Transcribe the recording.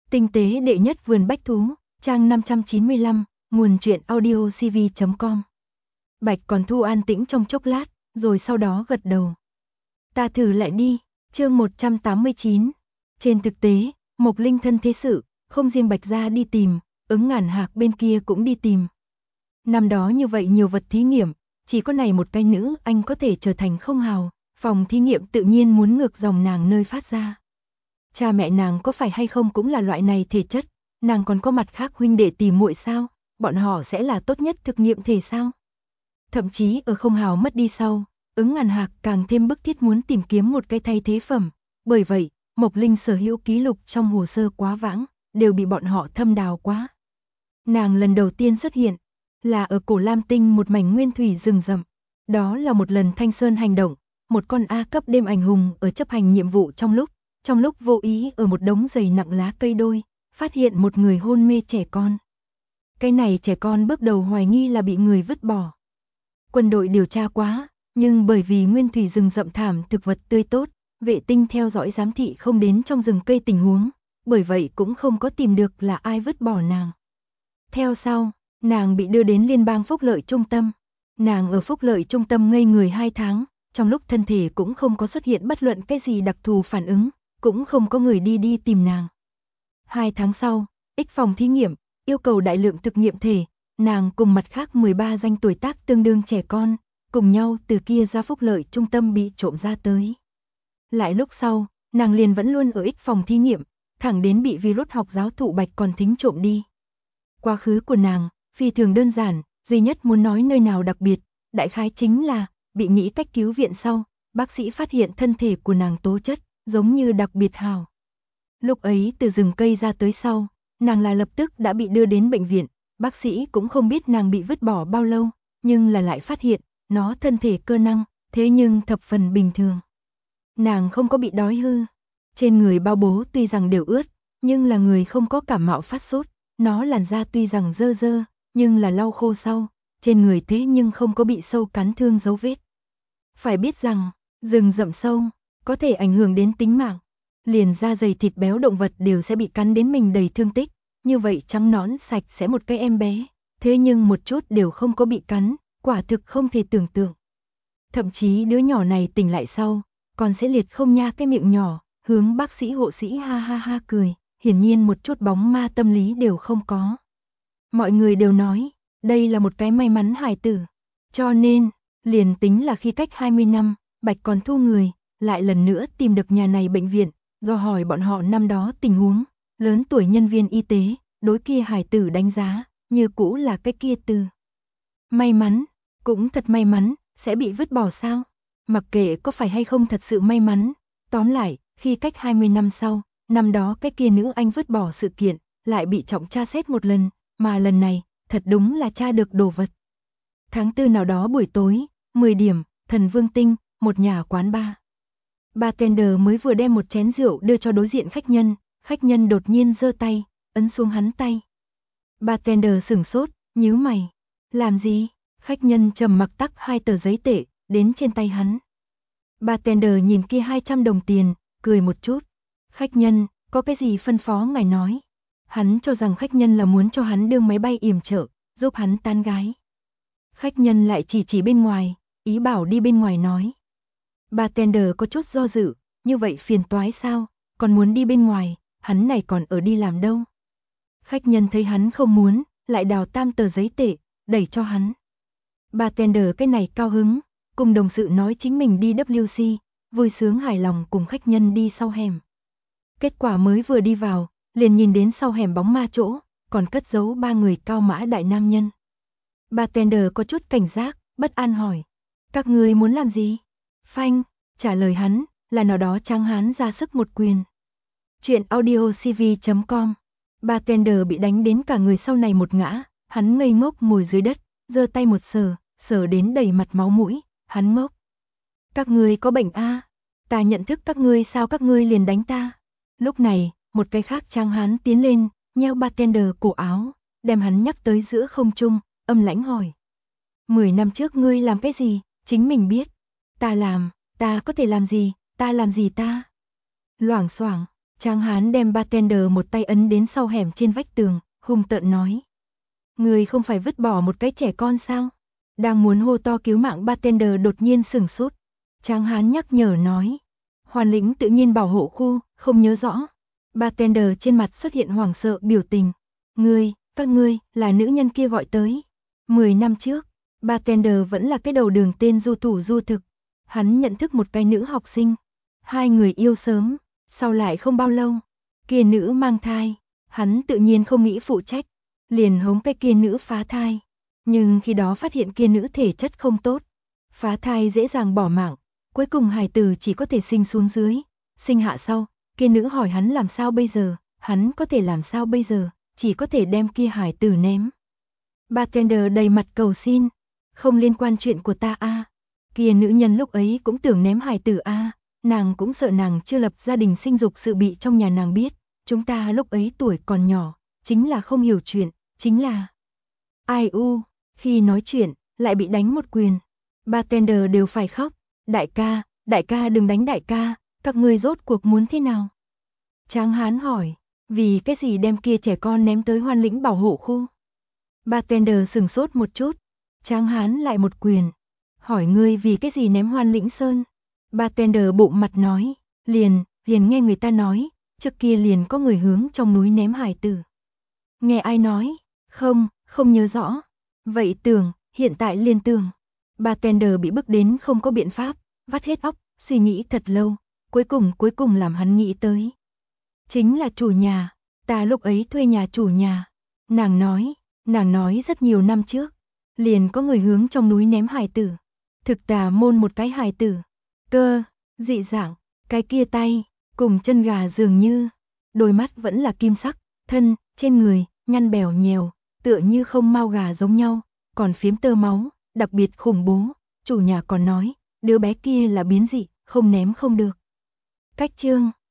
Tinh tế đệ nhất vườn bách thú, trang 595, nguồn truyện audiocv.com. Bạch Còn Thu an tĩnh trong chốc lát, rồi sau đó gật đầu. Ta thử lại đi, chương 189. Trên thực tế, Mộc Linh thân thế sự, không riêng Bạch gia đi tìm, Ứng Ngàn Hạc bên kia cũng đi tìm. Năm đó như vậy nhiều vật thí nghiệm, chỉ có này một cái nữ anh có thể trở thành không hào, phòng thí nghiệm tự nhiên muốn ngược dòng nàng nơi phát ra. Cha mẹ nàng có phải hay không cũng là loại này thể chất, nàng còn có mặt khác huynh đệ tỉ muội sao, bọn họ sẽ là tốt nhất thực nghiệm thể sao? Thậm chí ở không hào mất đi sau, Ứng Ngàn Hạc càng thêm bức thiết muốn tìm kiếm một cái thay thế phẩm, bởi vậy, Mộc Linh sở hữu ký lục trong hồ sơ quá vãng, đều bị bọn họ thâm đào quá. Nàng lần đầu tiên xuất hiện, là ở Cổ Lam Tinh một mảnh nguyên thủy rừng rậm. Đó là một lần Thanh Sơn hành động, một con A cấp đêm ảnh hùng ở chấp hành nhiệm vụ trong lúc vô ý ở một đống dày nặng lá cây đôi, phát hiện một người hôn mê trẻ con. Cái này trẻ con bước đầu hoài nghi là bị người vứt bỏ. Quân đội điều tra quá, nhưng bởi vì nguyên thủy rừng rậm thảm thực vật tươi tốt, vệ tinh theo dõi giám thị không đến trong rừng cây tình huống, bởi vậy cũng không có tìm được là ai vứt bỏ nàng. Theo sau, nàng bị đưa đến Liên bang Phúc Lợi Trung tâm. Nàng ở Phúc Lợi Trung tâm ngây người 2 tháng, trong lúc thân thể cũng không có xuất hiện bất luận cái gì đặc thù phản ứng, cũng không có người đi tìm nàng. 2 tháng sau, X phòng thí nghiệm, yêu cầu đại lượng thực nghiệm thể, nàng cùng mặt khác 13 danh tuổi tác tương đương trẻ con, cùng nhau từ kia ra Phúc Lợi Trung tâm bị trộm ra tới. Lại lúc sau, nàng liền vẫn luôn ở X phòng thí nghiệm, thẳng đến bị virus học giáo thụ Bạch Còn Thính trộm đi. Quá khứ của nàng, phi thường đơn giản, duy nhất muốn nói nơi nào đặc biệt, đại khái chính là, bị nghĩ cách cứu viện sau, bác sĩ phát hiện thân thể của nàng tố chất, giống như đặc biệt hào. Lúc ấy từ rừng cây ra tới sau, nàng là lập tức đã bị đưa đến bệnh viện, bác sĩ cũng không biết nàng bị vứt bỏ bao lâu, nhưng là lại phát hiện, nó thân thể cơ năng, thế nhưng thập phần bình thường. Nàng không có bị đói hư, trên người bao bố tuy rằng đều ướt, nhưng là người không có cảm mạo phát sốt, nó làn da tuy rằng dơ dơ, nhưng là lau khô sau, trên người thế nhưng không có bị sâu cắn thương dấu vết. Phải biết rằng, rừng rậm sâu, có thể ảnh hưởng đến tính mạng, liền da dày thịt béo động vật đều sẽ bị cắn đến mình đầy thương tích, như vậy trắng nõn sạch sẽ một cái em bé, thế nhưng một chút đều không có bị cắn, quả thực không thể tưởng tượng. Thậm chí đứa nhỏ này tỉnh lại sau, còn sẽ liệt không nha cái miệng nhỏ, hướng bác sĩ hộ sĩ ha ha ha cười, hiển nhiên một chút bóng ma tâm lý đều không có. Mọi người đều nói, đây là một cái may mắn hài tử, cho nên, liền tính là khi cách 20 năm, Bạch Còn Thu người, lại lần nữa tìm được nhà này bệnh viện, do hỏi bọn họ năm đó tình huống, lớn tuổi nhân viên y tế, đối kia hài tử đánh giá, như cũ là cái kia từ. May mắn, cũng thật may mắn, sẽ bị vứt bỏ sao? Mặc kệ có phải hay không thật sự may mắn, tóm lại, khi cách 20 năm sau, năm đó cái kia nữ anh vứt bỏ sự kiện, lại bị trọng tra xét một lần, mà lần này, thật đúng là tra được đồ vật. Tháng 4 nào đó buổi tối, 10 điểm, Thần Vương Tinh, một nhà quán bar. Bartender mới vừa đem một chén rượu đưa cho đối diện khách nhân đột nhiên giơ tay, ấn xuống hắn tay. Bartender sửng sốt, nhíu mày. Làm gì? Khách nhân trầm mặc tắc 2 tờ giấy tệ, đến trên tay hắn. Bartender nhìn kia 200 đồng tiền, cười một chút. Khách nhân, có cái gì phân phó ngài nói? Hắn cho rằng khách nhân là muốn cho hắn đưa máy bay yểm trợ, giúp hắn tán gái. Khách nhân lại chỉ bên ngoài, ý bảo đi bên ngoài nói. Bartender có chút do dự, như vậy phiền toái sao, còn muốn đi bên ngoài, hắn này còn ở đi làm đâu. Khách nhân thấy hắn không muốn, lại đào 3 tờ giấy tệ, đẩy cho hắn. Bartender cái này cao hứng, cùng đồng sự nói chính mình đi WC, vui sướng hài lòng cùng khách nhân đi sau hẻm. Kết quả mới vừa đi vào, liền nhìn đến sau hẻm bóng ma chỗ, còn cất giấu 3 người cao mã đại nam nhân. Bartender có chút cảnh giác, bất an hỏi. Các ngươi muốn làm gì? Phanh, trả lời hắn, là nào đó tráng hán ra sức một quyền. Chuyện audiocv.com. Bartender bị đánh đến cả người sau này một ngã, hắn ngây ngốc ngồi dưới đất, giơ tay một sờ đến đầy mặt máu mũi, hắn ngốc. Các ngươi có bệnh a? Ta nhận thức các ngươi sao các ngươi liền đánh ta? Lúc này, một cái khác tráng hán tiến lên, nheo Bartender cổ áo, đem hắn nhắc tới giữa không trung, âm lãnh hỏi. 10 năm trước ngươi làm cái gì, chính mình biết. Ta làm, ta có thể làm gì, ta làm gì ta? Loảng xoảng, Tráng hán đem bartender một tay ấn đến sau hẻm trên vách tường, hung tợn nói. Người không phải vứt bỏ một cái trẻ con sao? Đang muốn hô to cứu mạng, bartender đột nhiên sửng sốt. Tráng hán nhắc nhở nói. Hoàn lĩnh tự nhiên bảo hộ khu, không nhớ rõ. Bartender trên mặt xuất hiện hoảng sợ biểu tình. Các ngươi, là nữ nhân kia gọi tới. 10 năm trước, bartender vẫn là cái đầu đường tên du thủ du thực. Hắn nhận thức một cái nữ học sinh. Hai người yêu sớm, sau lại không bao lâu. Kia nữ mang thai, hắn tự nhiên không nghĩ phụ trách. Liền hống cái kia nữ phá thai. Nhưng khi đó phát hiện kia nữ thể chất không tốt. Phá thai dễ dàng bỏ mạng. Cuối cùng hài tử chỉ có thể sinh xuống dưới. Sinh hạ sau, kia nữ hỏi hắn làm sao bây giờ. Hắn có thể làm sao bây giờ, chỉ có thể đem kia hài tử ném. Bartender đầy mặt cầu xin. Không liên quan chuyện của ta a. Kia nữ nhân lúc ấy cũng tưởng ném hài tử a. Nàng cũng sợ nàng chưa lập gia đình sinh dục sự bị trong nhà nàng biết. Chúng ta lúc ấy tuổi còn nhỏ, chính là không hiểu chuyện, chính là... Ai u, khi nói chuyện, lại bị đánh một quyền. Bartender đều phải khóc. Đại ca đừng đánh đại ca, các ngươi rốt cuộc muốn thế nào? Tráng hán hỏi, vì cái gì đem kia trẻ con ném tới Hoan Lĩnh bảo hộ khu? Bartender sừng sốt một chút. Tráng hán lại một quyền. Hỏi ngươi vì cái gì ném Hoan Lĩnh Sơn? Bartender bụng mặt nói, liền nghe người ta nói, trước kia liền có người hướng trong núi ném hài tử. Nghe ai nói? Không nhớ rõ. Vậy tưởng, hiện tại liền tưởng. Bartender bị bức đến không có biện pháp, vắt hết óc, suy nghĩ thật lâu, cuối cùng làm hắn nghĩ tới. Chính là chủ nhà, ta lúc ấy thuê nhà chủ nhà. Nàng nói rất nhiều năm trước, liền có người hướng trong núi ném hài tử. Thực tà môn một cái hài tử. Cơ, dị dạng, cái kia tay, cùng chân gà dường như. Đôi mắt vẫn là kim sắc, thân, trên người, nhăn bèo nhèo, tựa như không mao gà giống nhau, còn phiếm tơ máu, đặc biệt khủng bố. Chủ nhà còn nói, đứa bé kia là biến dị, không ném không được. Cách chương